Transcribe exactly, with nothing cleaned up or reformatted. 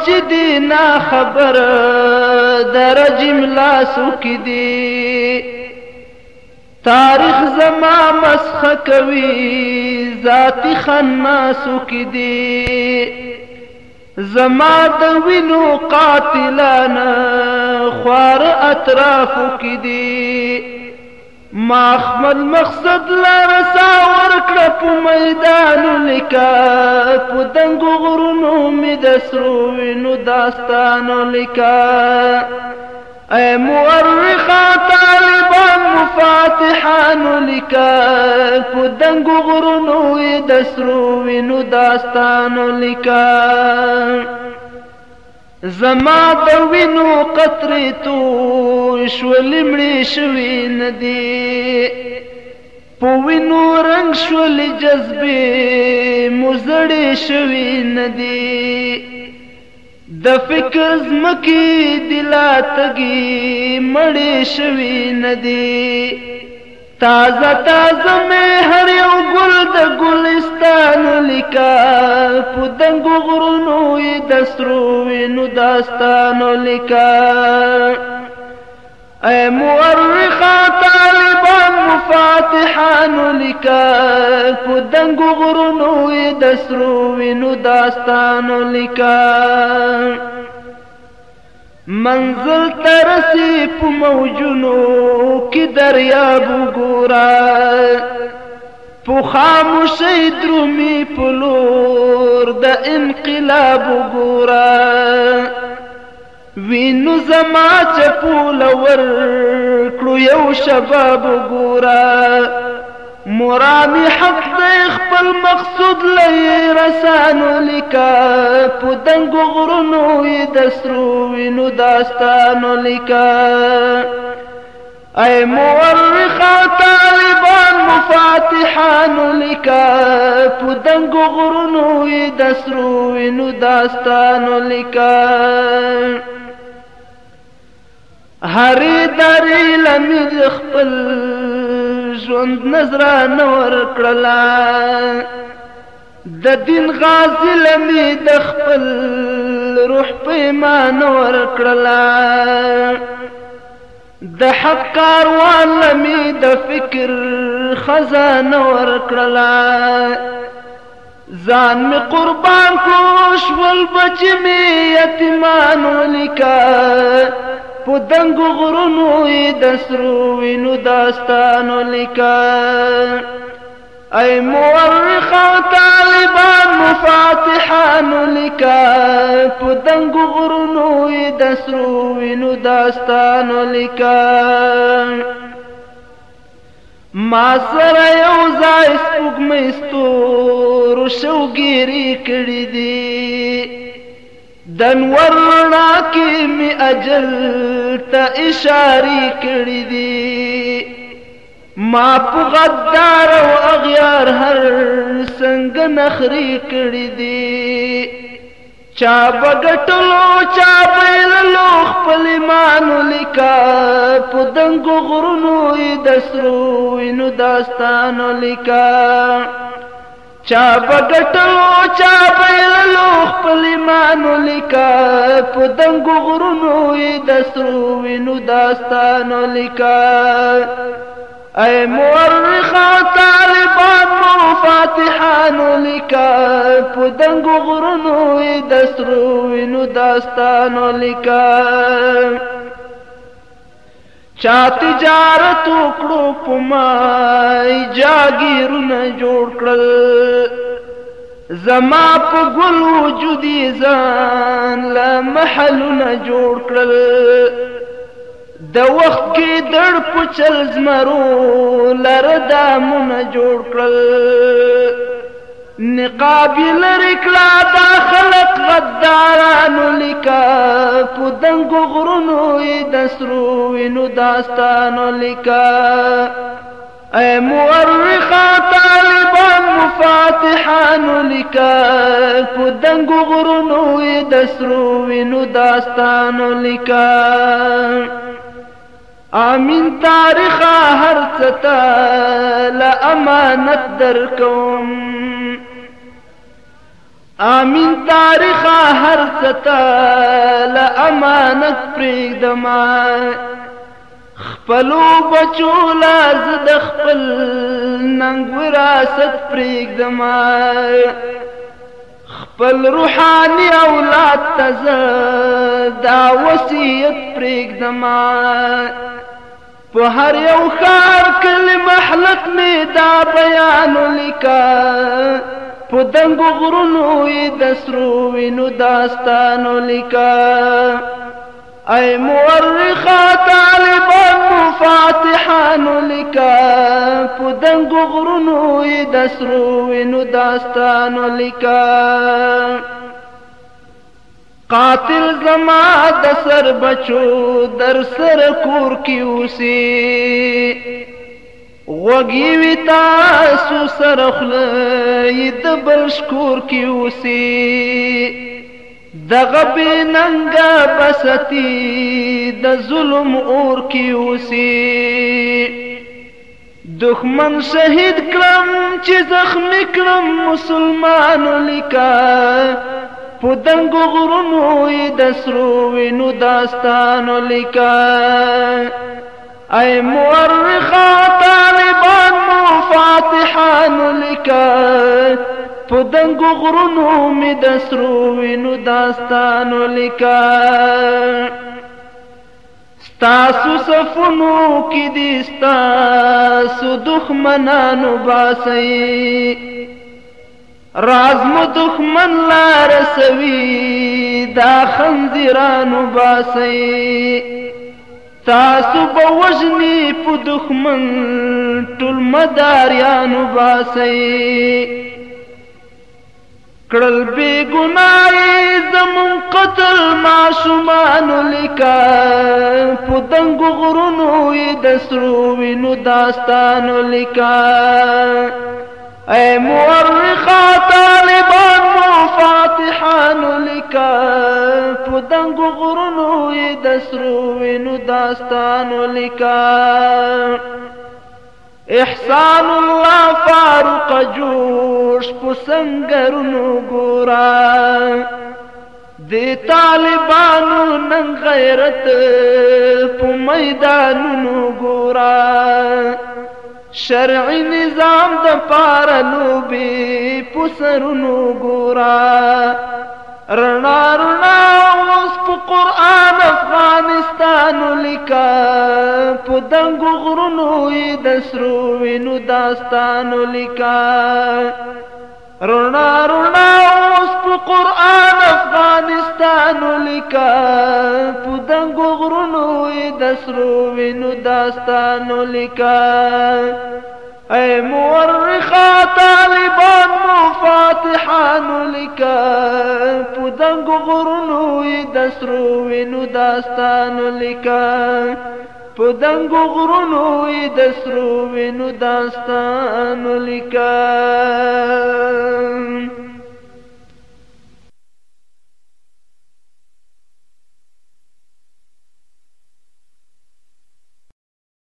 چې دی نا خبر در جملاسو کی دی تاریخ زما مسخ کوي ذاتی خناسو کی دی زما د وینو قاتلانا خوار اطرافو کی دی ما خپل مقصد لرسا ورکړه په میدان لیکا په دنګو غرونو مې د سرو وینو داستانو لیکا اے مورخا طالبان مفاتحانو لیکا په دنګو غرونو یې د سرو وینو داستانو لیکا زما د وینو قطرې تو شولې مړې شوې ندي په وینو رنګ شولې جذبې مزړې شوې ندي د فکر زمکې دلا تګي مړې شوې ندي تازه تازه مې هر یو ګل د ګلستان لیکا په دنګو غرونو یې د سرو وینو داستانو لیکا اے مورخا طالبان مفاتحانو لیکا په دنګو غرونو یې د سرو وینو داستانو لیکا منزل ترسی په موجونو کې دریاب وګورا په خاموشۍ درومي په لور د انقلاب وګورا وینو زما چپول ورکړو یو شباب وګورا مرامي حق د خپل مقصود لې رسانو لیکا په دنګو غرونو یې د سرو وینو داستانو لیکا اے مورخا طالبان مفاتحانو لیکا په دنګو غرونو یې د سرو وینو داستانو لیکا هرې درې لمې د خپل ژوند نظرانه ورکړله د دین غازي لمې د خپل روح پیمانه ورکړله د حق کاروان لمې د فکر خزانه ورکړله ځان مې قربان کړو شول بچې مې یتیمانو لیکا په دنګو غرونو یې د سرو وینو داستانو لیکا اے مورخا طالبان مفاتحانو لیکا په دنګو غرونو یې د سرو وینو داستانو لیکا ما سره یو ځای سپوږمۍ ستورو شوګیري کړي دي دنور رڼا کې می اجل ته اشارې کړې دي ما په غدار او اغیار هر څنګه نخرې کړې دي چا بغټلو چا بیللو خپل ایمانو لیکا په دنګو غرونو یې د سرو وینو داستانو لیکا چا بغټلو چا بیللو خپل ایمانو لیکا په دنګو غرونو یې د سرو وینو داستانو لیکا اے مورخا طالبان مفاتحانو لیکا په دنګو غرونو یې د سرو وینو داستانو لیکا چا تجارت وکړو په مای جاګیرونه جوړ کړل زما په ګل وجود ځان له محلونه جوړ کړل د وخت کې دړ پچل زمرو لره دامونه جوړ کړل نقاب لري کړه دا خلق غدارانو لیکا په دنګو غرونو یې د سرو وینو داستانو لیکا اے مورخا طالبان مفاتحانو لیکا په دنګو غرونو یې د سرو وینو داستانو لیکا آمین تاریخا هر څه له امانت درکوم آمین تاریخا هر ستا لأمانت پریږدما خپلو بچو لاز د خپل ننګ وراثت پریږدما خپل روحاني اولاد ته زه دا وصیت پریږدما په هر یو ښار کلي محلق مې دا بیان ولیکه په دنګو غرونو یې د سرو وینو داستان ولیکه ای مورخه طالبانو فاتحانو لیکه په دنګو غرونو یې د سرو وینو داستانو لیکه قاتل زما د سر بچو در سر کور کې اوسي غوږی وي تاسو سره خوله یې د بل شکور کې اوسي دغه بې ننګه بستی د ظلم اور کې اوسي دښمن شهید کړم چې زخمي کړم مسلمانو لیکه په دنګو غرونو یې د سرو وینو داستانو لیکه ای مورخه طالبانو فاتحانو لیکه په دنګو غرونو مې د سرو وینو داستانو لیکه ستاسو صفونو کې دي ستاسو دښمنانو باسئ راز مو دښمن لا رسوي دا خنزیرانو باسئ تاسو به وژني په دښمن ټول مداریانو باسئ کړل بې ګناه زمون قتل ماشومانو لیکه په دنګو غرونو یې د سرو وینو داستانو لیکه ای مورخه طالبانو فاتحانو لیکه په دنګو غرونو یې د سرو وینو داستانو لیکه احسان الله فاروق جوش په سنگرونو ګورا د طالبانو نن غیرت په میدانونو ګورا شرعي نظام د پاره لوبي په سرونو ګورا رڼا رڼا اوس په قرآن افغانستانو لیکه په دنګو غرونو یې د سرو وینو داستانو لیکه رڼا رڼا اوس په قرآن افغانستانو لیکه په دنګو غرونو یې د سرو وینو داستانو لیکه ای مورخه طالبانو فاتحانو لیکه په دنګو غرونو یې د سرو وینو داستانو لیکه په دنګو غرونو یې د سرو وینو داستانو لیکه